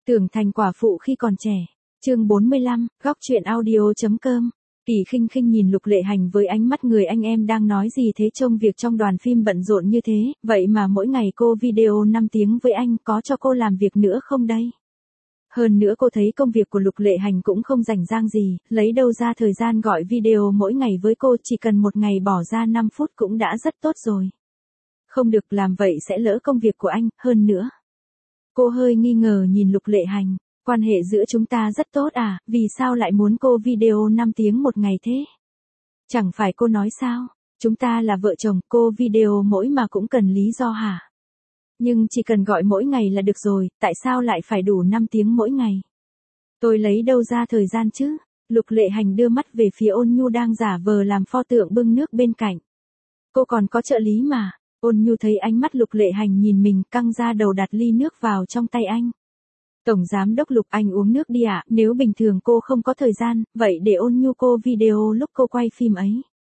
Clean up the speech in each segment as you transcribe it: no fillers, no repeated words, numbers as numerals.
Tưởng thành quả phụ khi còn trẻ. Chương 45, góc truyện audio.com. Kỳ Khinh Khinh nhìn Lục Lệ Hành với ánh mắt người anh em đang nói gì thế, trông việc trong đoàn phim bận rộn như thế, vậy mà mỗi ngày cô video 5 tiếng với anh, có cho cô làm việc nữa không đây? Hơn nữa cô thấy công việc của Lục Lệ Hành cũng không rảnh rang gì, lấy đâu ra thời gian gọi video mỗi ngày với cô, chỉ cần một ngày bỏ ra 5 phút cũng đã rất tốt rồi. Không được, làm vậy sẽ lỡ công việc của anh, hơn nữa. Cô hơi nghi ngờ nhìn Lục Lệ Hành, quan hệ giữa chúng ta rất tốt à, vì sao lại muốn cô video 5 tiếng một ngày thế? Chẳng phải cô nói sao, chúng ta là vợ chồng, cô video mỗi mà cũng cần lý do hả? Nhưng chỉ cần gọi mỗi ngày là được rồi, tại sao lại phải đủ 5 tiếng mỗi ngày? Tôi lấy đâu ra thời gian chứ? Lục Lệ Hành đưa mắt về phía Ôn Nhu đang giả vờ làm pho tượng bưng nước bên cạnh. Cô còn có trợ lý mà. Ôn Nhu thấy ánh mắt Lục Lệ Hành nhìn mình, căng ra đầu đặt ly nước vào trong tay anh. Tổng giám đốc Lục, anh uống nước đi ạ, nếu bình thường cô không có thời gian, vậy để Ôn Nhu cô video lúc cô quay phim ấy.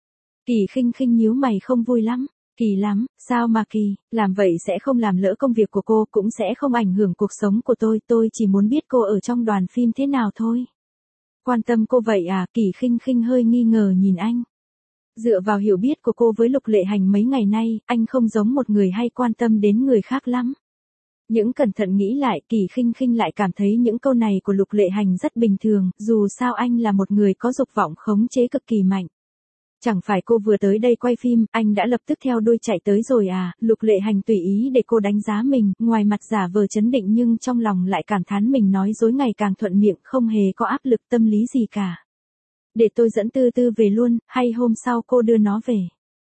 Kỳ Khinh Khinh nhíu mày không vui lắm. Kỳ lắm, sao mà kỳ, làm vậy sẽ không làm lỡ công việc của cô, cũng sẽ không ảnh hưởng cuộc sống của tôi chỉ muốn biết cô ở trong đoàn phim thế nào thôi. Quan tâm cô vậy à? Kỳ Khinh Khinh hơi nghi ngờ nhìn anh. Dựa vào hiểu biết của cô với Lục Lệ Hành mấy ngày nay, anh không giống một người hay quan tâm đến người khác lắm. Những cẩn thận nghĩ lại, Kỳ Khinh Khinh lại cảm thấy những câu này của Lục Lệ Hành rất bình thường, dù sao anh là một người có dục vọng khống chế cực kỳ mạnh. Chẳng phải cô vừa tới đây quay phim, anh đã lập tức theo đuôi chạy tới rồi à? Lục Lệ Hành tùy ý để cô đánh giá mình, ngoài mặt giả vờ trấn định nhưng trong lòng lại cảm thán mình nói dối ngày càng thuận miệng, không hề có áp lực tâm lý gì cả. Để tôi dẫn Tư Tư về luôn, hay hôm sau cô đưa nó về.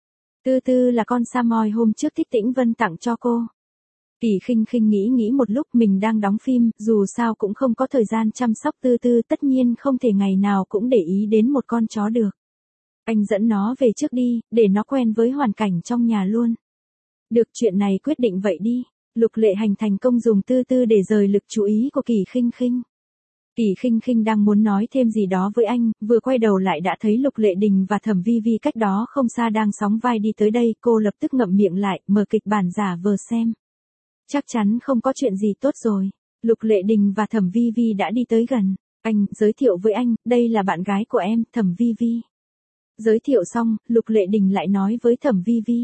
Tư Tư là con Samoy hôm trước Thích Tĩnh Vân tặng cho cô. Kỳ Khinh Khinh nghĩ một lúc, mình đang đóng phim, dù sao cũng không có thời gian chăm sóc Tư Tư, tất nhiên không thể ngày nào cũng để ý đến một con chó được. Anh dẫn nó về trước đi, để nó quen với hoàn cảnh trong nhà luôn. Được, chuyện này quyết định vậy đi. Lục Lệ Hành thành công dùng Tư Tư để rời lực chú ý của Kỳ Khinh Khinh. Kỳ Khinh Khinh đang muốn nói thêm gì đó với anh, vừa quay đầu lại đã thấy Lục Lệ Đình và Thẩm Vi Vi cách đó không xa đang sóng vai đi tới đây, cô lập tức ngậm miệng lại, mở kịch bản giả vờ xem. Chắc chắn không có chuyện gì tốt rồi. Lục Lệ Đình và Thẩm Vi Vi đã đi tới gần. Anh, giới thiệu với anh, đây là bạn gái của em, Thẩm Vi Vi. Giới thiệu xong, Lục Lệ Đình lại nói với Thẩm Vi Vi.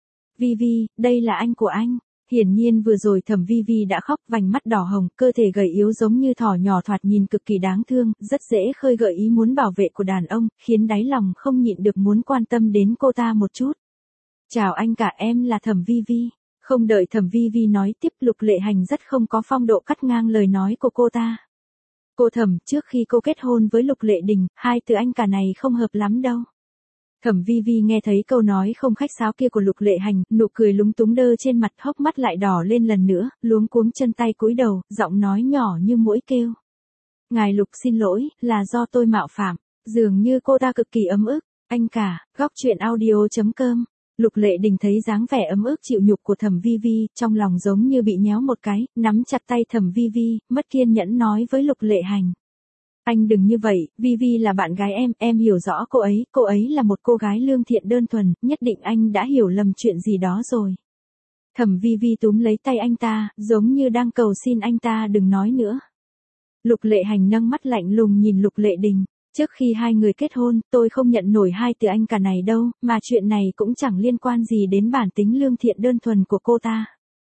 Vi Vi, đây là anh của anh. Hiển nhiên vừa rồi Thẩm Vi Vi đã khóc, vành mắt đỏ hồng, cơ thể gầy yếu giống như thỏ nhỏ, thoạt nhìn cực kỳ đáng thương, rất dễ khơi gợi ý muốn bảo vệ của đàn ông, khiến đáy lòng không nhịn được muốn quan tâm đến cô ta một chút. Chào anh cả, em là Thẩm Vi Vi. Không đợi Thẩm Vi Vi nói tiếp, Lục Lệ Hành rất không có phong độ cắt ngang lời nói của cô ta. Cô Thẩm, trước khi cô kết hôn với Lục Lệ Đình, hai từ anh cả này không hợp lắm đâu. Thẩm Vi Vi nghe thấy câu nói không khách sáo kia của Lục Lệ Hành, nụ cười lúng túng đơ trên mặt, hốc mắt lại đỏ lên lần nữa, luống cuống chân tay cúi đầu, giọng nói nhỏ như muỗi kêu. Ngài Lục xin lỗi, là do tôi mạo phạm. Dường như cô ta cực kỳ ấm ức. Anh cả, góc truyện audio.com. Lục Lệ Đình thấy dáng vẻ ấm ức chịu nhục của Thẩm Vi Vi, trong lòng giống như bị nhéo một cái, nắm chặt tay Thẩm Vi Vi, mất kiên nhẫn nói với Lục Lệ Hành. Anh đừng như vậy, Vi Vi là bạn gái em hiểu rõ cô ấy là một cô gái lương thiện đơn thuần, nhất định anh đã hiểu lầm chuyện gì đó rồi. Thẩm Vi Vi túm lấy tay anh ta, giống như đang cầu xin anh ta đừng nói nữa. Lục Lệ Hành nâng mắt lạnh lùng nhìn Lục Lệ Đình. Trước khi hai người kết hôn, tôi không nhận nổi hai từ anh cả này đâu, mà chuyện này cũng chẳng liên quan gì đến bản tính lương thiện đơn thuần của cô ta.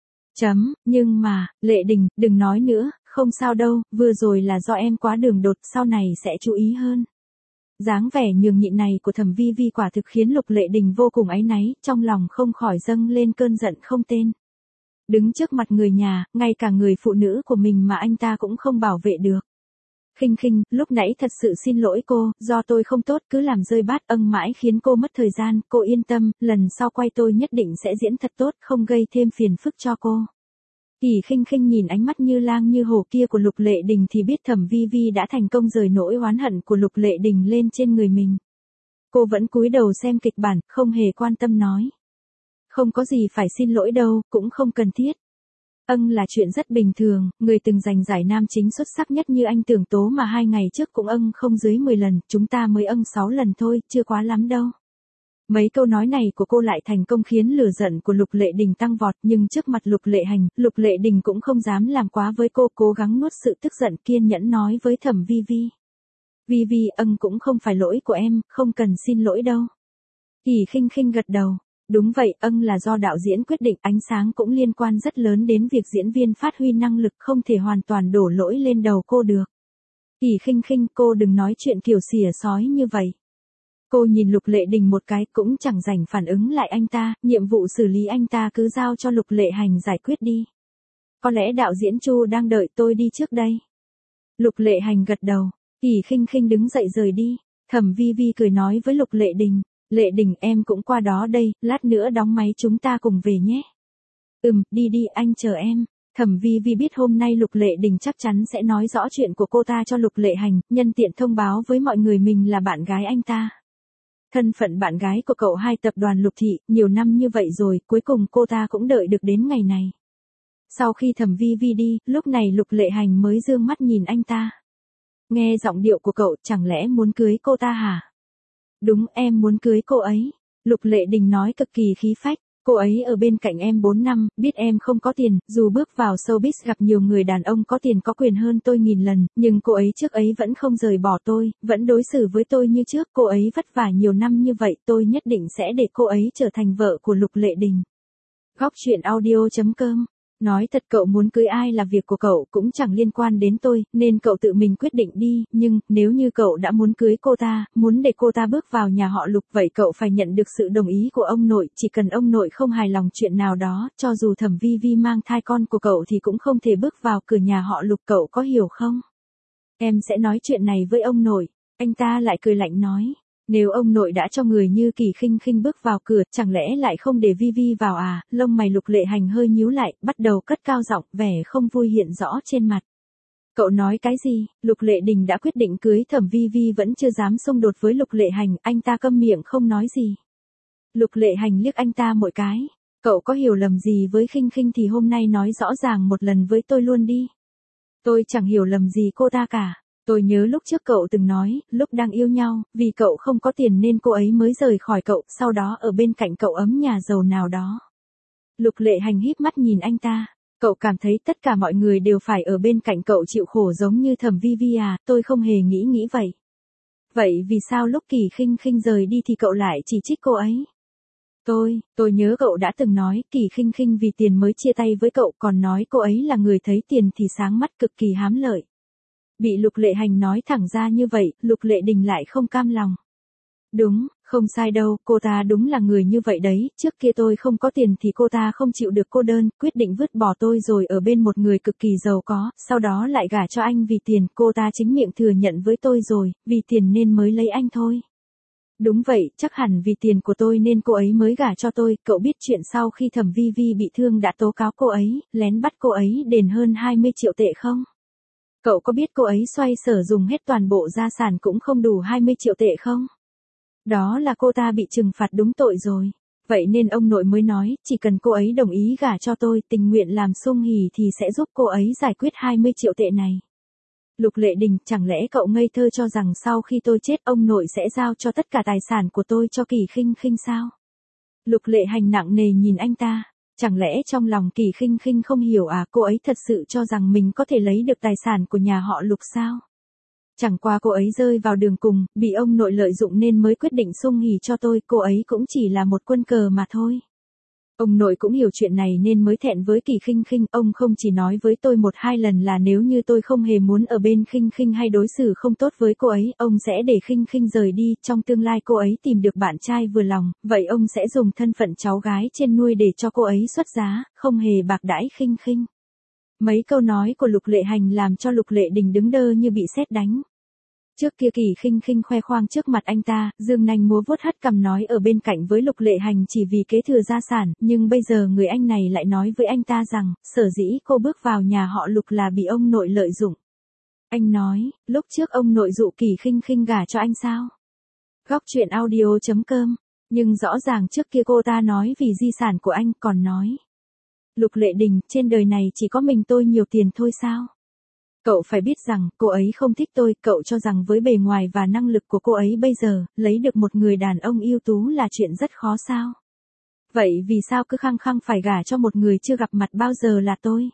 Nhưng mà, Lệ Đình, đừng nói nữa, không sao đâu, vừa rồi là do em quá đường đột, sau này sẽ chú ý hơn. Dáng vẻ nhường nhịn này của Thẩm Vi Vi quả thực khiến Lục Lệ Đình vô cùng áy náy, trong lòng không khỏi dâng lên cơn giận không tên. Đứng trước mặt người nhà, ngay cả người phụ nữ của mình mà anh ta cũng không bảo vệ được. Khinh Khinh, lúc nãy thật sự xin lỗi cô, do tôi không tốt, cứ làm rơi bát mãi khiến cô mất thời gian, cô yên tâm, lần sau quay tôi nhất định sẽ diễn thật tốt, không gây thêm phiền phức cho cô. Kỳ Khinh Khinh nhìn ánh mắt như lang như hổ kia của Lục Lệ Đình thì biết Thẩm Vi Vi đã thành công rời nỗi oán hận của Lục Lệ Đình lên trên người mình. Cô vẫn cúi đầu xem kịch bản, không hề quan tâm nói. Không có gì phải xin lỗi đâu, cũng không cần thiết. Là chuyện rất bình thường, người từng giành giải nam chính xuất sắc nhất như anh Tưởng Tố mà 2 ngày trước cũng không dưới 10 lần, chúng ta mới 6 lần thôi, chưa quá lắm đâu. Mấy câu nói này của cô lại thành công khiến lửa giận của Lục Lệ Đình tăng vọt, nhưng trước mặt Lục Lệ Hành, Lục Lệ Đình cũng không dám làm quá với cô, cố gắng nuốt sự tức giận, kiên nhẫn nói với Thẩm Vi Vi. Vi Vi, cũng không phải lỗi của em, không cần xin lỗi đâu. Kỳ Khinh Khinh gật đầu. Đúng vậy, là do đạo diễn quyết định, ánh sáng cũng liên quan rất lớn đến việc diễn viên phát huy năng lực, không thể hoàn toàn đổ lỗi lên đầu cô được. Kỳ Khinh Khinh, cô đừng nói chuyện kiểu xỉa sói như vậy. Cô nhìn Lục Lệ Đình một cái, cũng chẳng rảnh phản ứng lại anh ta, nhiệm vụ xử lý anh ta cứ giao cho Lục Lệ Hành giải quyết đi. Có lẽ đạo diễn Chu đang đợi tôi đi trước đây. Lục Lệ Hành gật đầu, Kỳ Khinh Khinh đứng dậy rời đi. Thẩm Vi Vi cười nói với Lục Lệ Đình, Lệ Đình em cũng qua đó đây, lát nữa đóng máy chúng ta cùng về nhé. Đi đi, anh chờ em. Thẩm Vi Vi biết hôm nay Lục Lệ Đình chắc chắn sẽ nói rõ chuyện của cô ta cho Lục Lệ Hành, nhân tiện thông báo với mọi người mình là bạn gái anh ta. Thân phận bạn gái của cậu hai tập đoàn Lục Thị, nhiều năm như vậy rồi, cuối cùng cô ta cũng đợi được đến ngày này. Sau khi Thẩm Vi Vi đi, lúc này Lục Lệ Hành mới dương mắt nhìn anh ta. Nghe giọng điệu của cậu, chẳng lẽ muốn cưới cô ta hả? Đúng, em muốn cưới cô ấy. Lục Lệ Đình nói cực kỳ khí phách. Cô ấy ở bên cạnh em 4 năm, biết em không có tiền, dù bước vào showbiz gặp nhiều người đàn ông có tiền có quyền hơn tôi nghìn lần, nhưng cô ấy trước ấy vẫn không rời bỏ tôi, vẫn đối xử với tôi như trước. Cô ấy vất vả nhiều năm như vậy, tôi nhất định sẽ để cô ấy trở thành vợ của Lục Lệ Đình. Góc truyện audio.com. Nói thật, cậu muốn cưới ai là việc của cậu, cũng chẳng liên quan đến tôi, nên cậu tự mình quyết định đi, nhưng nếu như cậu đã muốn cưới cô ta, muốn để cô ta bước vào nhà họ Lục, vậy cậu phải nhận được sự đồng ý của ông nội, chỉ cần ông nội không hài lòng chuyện nào đó, cho dù Thẩm Vi Vi mang thai con của cậu thì cũng không thể bước vào cửa nhà họ Lục, cậu có hiểu không? Em sẽ nói chuyện này với ông nội. Anh ta lại cười lạnh nói. Nếu ông nội đã cho người như Kỳ Khinh Khinh bước vào cửa, chẳng lẽ lại không để Vi Vi vào à? Lông mày Lục Lệ Hành hơi nhíu lại, bắt đầu cất cao giọng, vẻ không vui hiện rõ trên mặt. Cậu nói cái gì? Lục Lệ Đình đã quyết định cưới Thẩm Vi Vi vẫn chưa dám xung đột với Lục Lệ Hành, anh ta câm miệng không nói gì. Lục Lệ Hành liếc anh ta một cái. Cậu có hiểu lầm gì với Khinh Khinh thì hôm nay nói rõ ràng một lần với tôi luôn đi. Tôi chẳng hiểu lầm gì cô ta cả. Tôi nhớ lúc trước cậu từng nói, lúc đang yêu nhau, vì cậu không có tiền nên cô ấy mới rời khỏi cậu, sau đó ở bên cạnh cậu ấm nhà giàu nào đó. Lục Lệ Hành híp mắt nhìn anh ta. Cậu cảm thấy tất cả mọi người đều phải ở bên cạnh cậu chịu khổ giống như Thẩm Vi Vi à? Tôi không hề nghĩ vậy. Vậy vì sao lúc Kỳ Khinh Khinh rời đi thì cậu lại chỉ trích cô ấy? Tôi nhớ cậu đã từng nói, Kỳ Khinh Khinh vì tiền mới chia tay với cậu, còn nói cô ấy là người thấy tiền thì sáng mắt, cực kỳ hám lợi. Bị Lục Lệ Hành nói thẳng ra như vậy, Lục Lệ Đình lại không cam lòng. Đúng, không sai đâu, cô ta đúng là người như vậy đấy, trước kia tôi không có tiền thì cô ta không chịu được cô đơn, quyết định vứt bỏ tôi rồi ở bên một người cực kỳ giàu có, sau đó lại gả cho anh vì tiền, cô ta chính miệng thừa nhận với tôi rồi, vì tiền nên mới lấy anh thôi. Đúng vậy, chắc hẳn vì tiền của tôi nên cô ấy mới gả cho tôi. Cậu biết chuyện sau khi Thẩm Vi Vi bị thương đã tố cáo cô ấy, lén bắt cô ấy đền hơn 20 triệu tệ không? Cậu có biết cô ấy xoay sở dùng hết toàn bộ gia sản cũng không đủ 20 triệu tệ không? Đó là cô ta bị trừng phạt đúng tội rồi. Vậy nên ông nội mới nói, chỉ cần cô ấy đồng ý gả cho tôi, tình nguyện làm sung hỉ thì sẽ giúp cô ấy giải quyết 20 triệu tệ này. Lục Lệ Đình, chẳng lẽ cậu ngây thơ cho rằng sau khi tôi chết ông nội sẽ giao cho tất cả tài sản của tôi cho Kỳ Khinh Khinh sao? Lục Lệ Hành nặng nề nhìn anh ta. Chẳng lẽ trong lòng Kỳ Khinh Khinh không hiểu à, cô ấy thật sự cho rằng mình có thể lấy được tài sản của nhà họ Lục sao? Chẳng qua cô ấy rơi vào đường cùng, bị ông nội lợi dụng nên mới quyết định sung hỉ cho tôi, cô ấy cũng chỉ là một quân cờ mà thôi. Ông nội cũng hiểu chuyện này nên mới thẹn với Kỳ Khinh Khinh, ông không chỉ nói với tôi 1-2 lần là nếu như tôi không hề muốn ở bên Khinh Khinh hay đối xử không tốt với cô ấy, ông sẽ để Khinh Khinh rời đi, trong tương lai cô ấy tìm được bạn trai vừa lòng, vậy ông sẽ dùng thân phận cháu gái trên nuôi để cho cô ấy xuất giá, không hề bạc đãi Khinh Khinh. Mấy câu nói của Lục Lệ Hành làm cho Lục Lệ Đình đứng đơ như bị sét đánh. Trước kia Kỳ Khinh Khinh khoe khoang trước mặt anh ta, dương nanh múa vuốt hất cằm nói ở bên cạnh với Lục Lệ Hành chỉ vì kế thừa gia sản, nhưng bây giờ người anh này lại nói với anh ta rằng, sở dĩ cô bước vào nhà họ Lục là bị ông nội lợi dụng. Anh nói, lúc trước ông nội dụ Kỳ Khinh Khinh gả cho anh sao? Góc truyện audio.com, nhưng rõ ràng trước kia cô ta nói vì di sản của anh, còn nói. Lục Lệ Đình, trên đời này chỉ có mình tôi nhiều tiền thôi sao? Cậu phải biết rằng, cô ấy không thích tôi, cậu cho rằng với bề ngoài và năng lực của cô ấy bây giờ, lấy được một người đàn ông ưu tú là chuyện rất khó sao? Vậy vì sao cứ khăng khăng phải gả cho một người chưa gặp mặt bao giờ là tôi?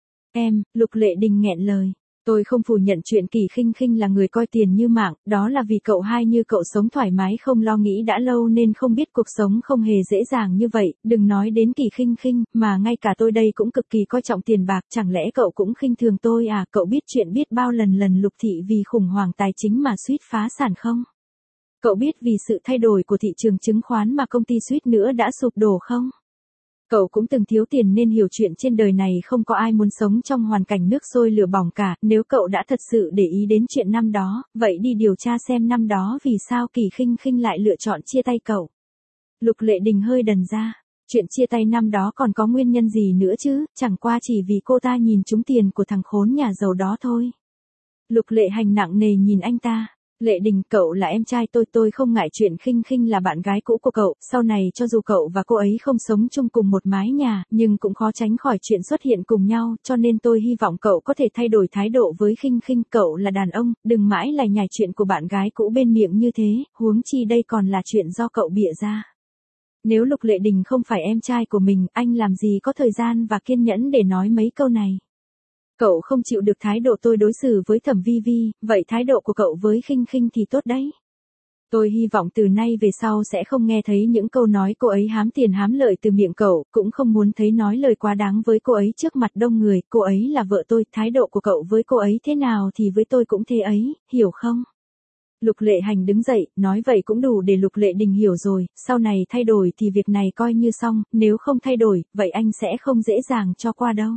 Em, Lục Lệ Đình nghẹn lời. Tôi không phủ nhận chuyện Kỳ Khinh Khinh là người coi tiền như mạng, đó là vì cậu hai như cậu sống thoải mái không lo nghĩ đã lâu nên không biết cuộc sống không hề dễ dàng như vậy, đừng nói đến Kỳ Khinh Khinh, mà ngay cả tôi đây cũng cực kỳ coi trọng tiền bạc, chẳng lẽ cậu cũng khinh thường tôi à, cậu biết chuyện biết bao lần Lục thị vì khủng hoảng tài chính mà suýt phá sản không? Cậu biết vì sự thay đổi của thị trường chứng khoán mà công ty suýt nữa đã sụp đổ không? Cậu cũng từng thiếu tiền nên hiểu chuyện trên đời này không có ai muốn sống trong hoàn cảnh nước sôi lửa bỏng cả, nếu cậu đã thật sự để ý đến chuyện năm đó, vậy đi điều tra xem năm đó vì sao Kỳ Khinh Khinh lại lựa chọn chia tay cậu. Lục Lệ Đình hơi đần ra, chuyện chia tay năm đó còn có nguyên nhân gì nữa chứ, chẳng qua chỉ vì cô ta nhìn trúng tiền của thằng khốn nhà giàu đó thôi. Lục Lệ Hành nặng nề nhìn anh ta. Lệ Đình, cậu là em trai tôi không ngại chuyện Khinh Khinh là bạn gái cũ của cậu, sau này cho dù cậu và cô ấy không sống chung cùng một mái nhà, nhưng cũng khó tránh khỏi chuyện xuất hiện cùng nhau, cho nên tôi hy vọng cậu có thể thay đổi thái độ với Khinh Khinh, cậu là đàn ông, đừng mãi lải nhải chuyện của bạn gái cũ bên miệng như thế, huống chi đây còn là chuyện do cậu bịa ra. Nếu Lục Lệ Đình không phải em trai của mình, anh làm gì có thời gian và kiên nhẫn để nói mấy câu này. Cậu không chịu được thái độ tôi đối xử với Thẩm Vi Vi, vậy thái độ của cậu với Khinh Khinh thì tốt đấy. Tôi hy vọng từ nay về sau sẽ không nghe thấy những câu nói cô ấy hám tiền hám lợi từ miệng cậu, cũng không muốn thấy nói lời quá đáng với cô ấy trước mặt đông người, cô ấy là vợ tôi, thái độ của cậu với cô ấy thế nào thì với tôi cũng thế ấy, hiểu không? Lục Lệ Hành đứng dậy, nói vậy cũng đủ để Lục Lệ Đình hiểu rồi, sau này thay đổi thì việc này coi như xong, nếu không thay đổi, vậy anh sẽ không dễ dàng cho qua đâu.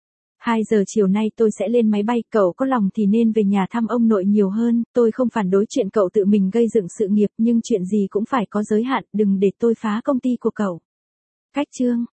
2 giờ chiều nay tôi sẽ lên máy bay, cậu có lòng thì nên về nhà thăm ông nội nhiều hơn, tôi không phản đối chuyện cậu tự mình gây dựng sự nghiệp nhưng chuyện gì cũng phải có giới hạn, đừng để tôi phá công ty của cậu. Cách chương